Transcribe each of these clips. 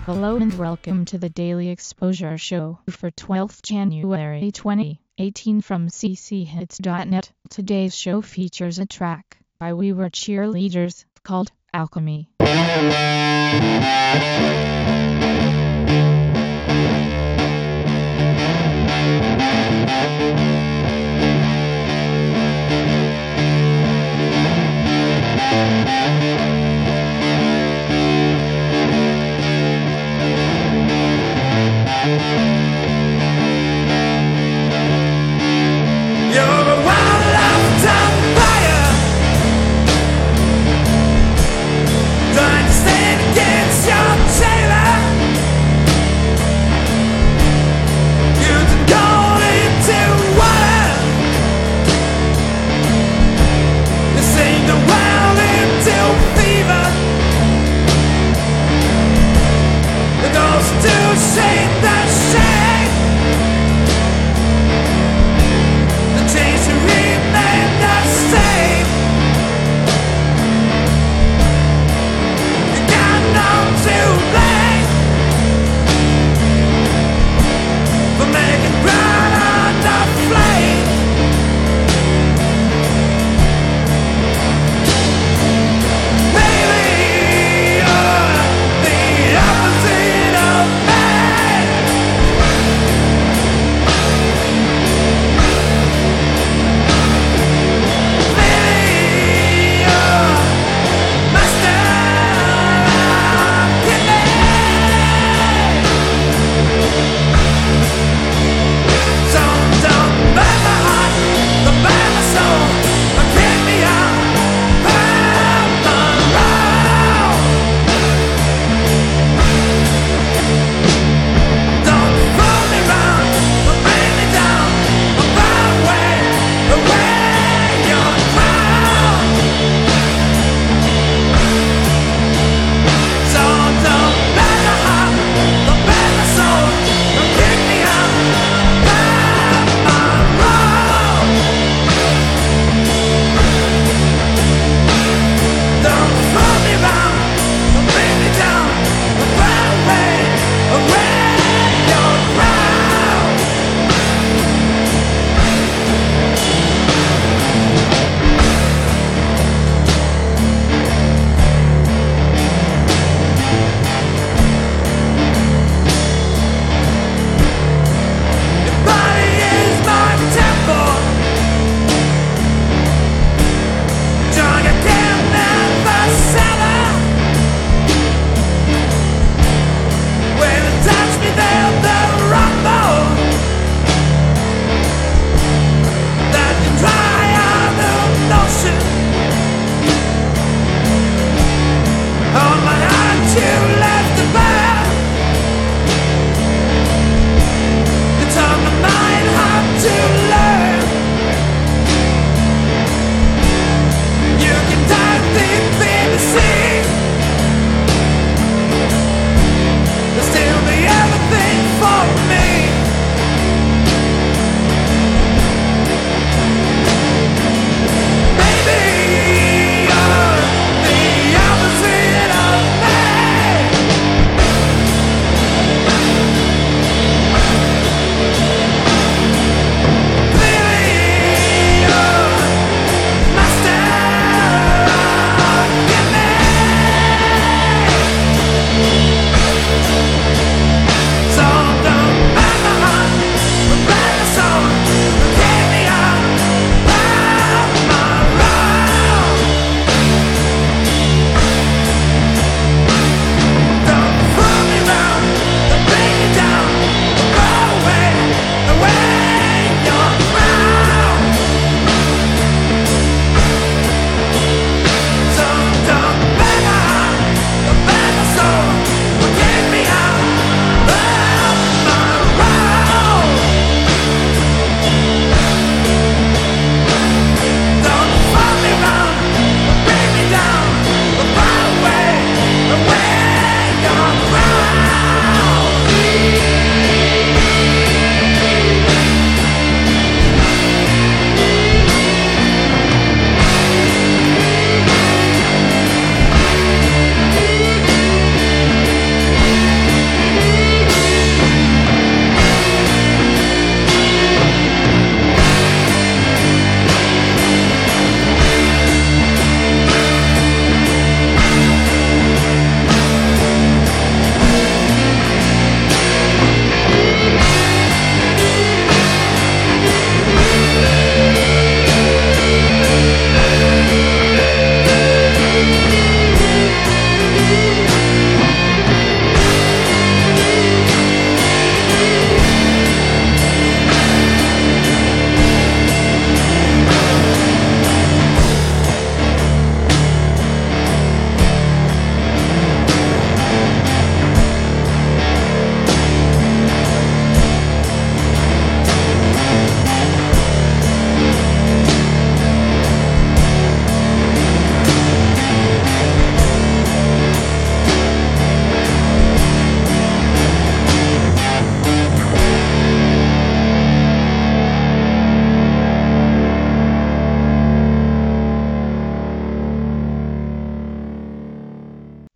Hello and welcome to the Daily Exposure Show for 12th January 2018 from cchits.net. Today's show features a track by We Were Cheerleaders called Alchemy. You're a wildlife fire. Don't stand against your sailor. You can go into water.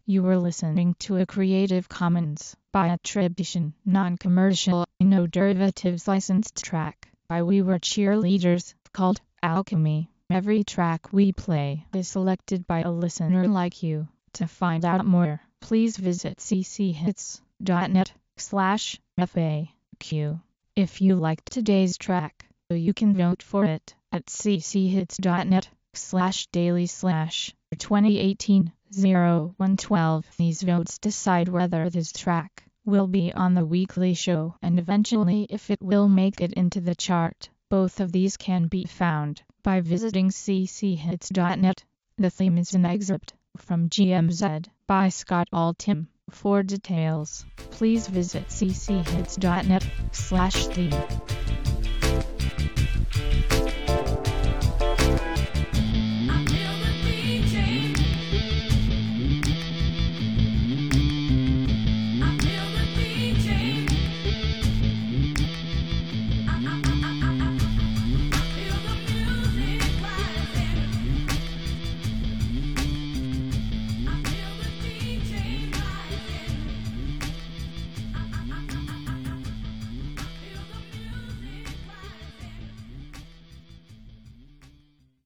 You were listening to a Creative Commons by attribution, non-commercial, no derivatives licensed track by We Were Cheerleaders called Alchemy. Every track we play is selected by a listener like you. To find out more, please visit cchits.net/FAQ. If you liked today's track, you can vote for it at cchits.net/daily/2018-0112. These votes decide whether this track will be on the weekly show and eventually if it will make it into the chart. Both of these can be found by visiting cchits.net. The theme is an excerpt from GMZ by Scott Altham. For details, please visit cchits.net/theme.